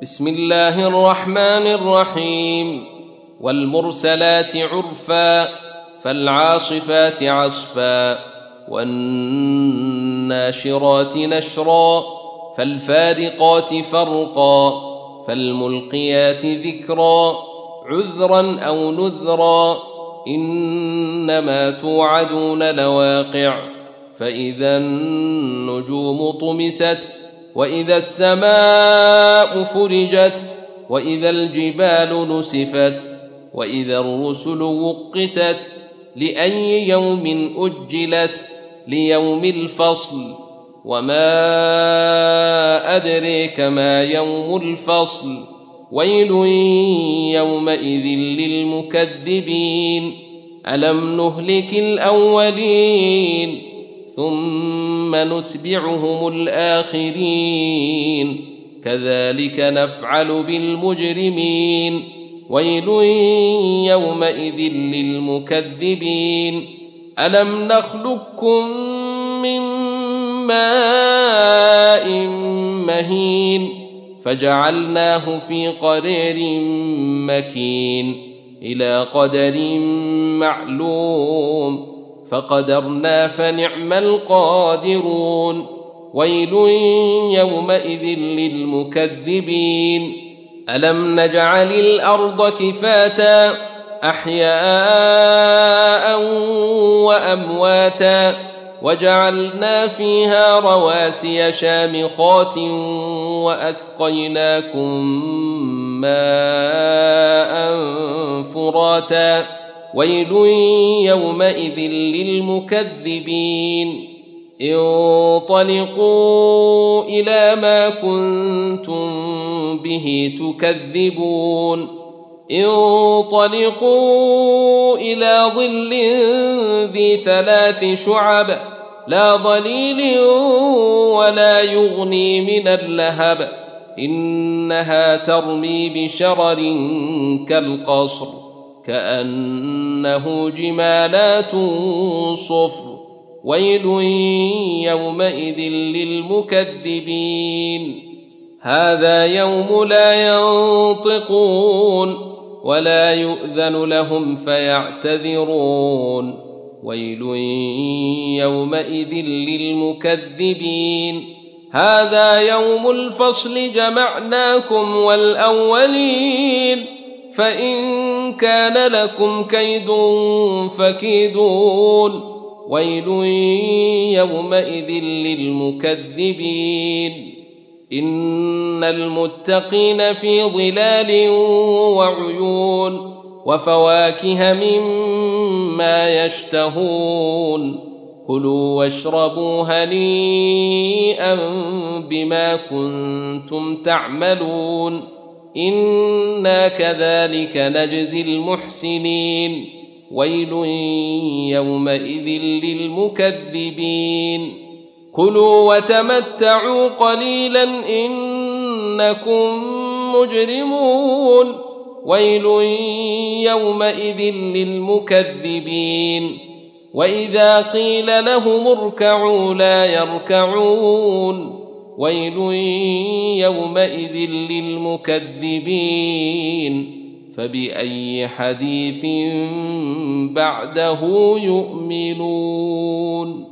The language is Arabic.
بسم الله الرحمن الرحيم. والمرسلات عرفا فالعاصفات عصفا والناشرات نشرا فالفارقات فرقا فالملقيات ذكرا عذرا أو نذرا إنما توعدون لواقع فإذا النجوم طمست وإذا السماء فرجت وإذا الجبال نسفت وإذا الرسل وقتت لأي يوم أجلت ليوم الفصل وما أدريك ما يوم الفصل ويل يومئذ للمكذبين ألم نهلك الأولين ثم نتبعهم الآخرين كذلك نفعل بالمجرمين ويل يومئذ للمكذبين ألم نخلقكم من ماء مهين فجعلناه في قرير مكين إلى قدر معلوم فقدرنا فنعم القادرون ويل يومئذ للمكذبين ألم نجعل الأرض كفاتا أحياء وأمواتا وجعلنا فيها رواسي شامخات وأسقيناكم ماء فراتا ويل يومئذ للمكذبين انطلقوا إلى ما كنتم به تكذبون انطلقوا إلى ظل ذي 3 شعب لا ظليل ولا يغني من اللهب إنها ترمي بشرر كالقصر كأنه جمالات صفر ويل يومئذ للمكذبين هذا يوم لا ينطقون ولا يؤذن لهم فيعتذرون ويل يومئذ للمكذبين هذا يوم الفصل جمعناكم والأولين فإن كان لكم كيد فكيدون ويل يومئذ للمكذبين إن المتقين في ظلال وعيون وفواكه مما يشتهون كلوا واشربوا هنيئا بما كنتم تعملون إنا كذلك نجزي المحسنين ويل يومئذ للمكذبين كلوا وتمتعوا قليلا إنكم مجرمون ويل يومئذ للمكذبين وإذا قيل لهم اركعوا لا يركعون ويل يومئذ للمكذبين فبأي حديث بعده يؤمنون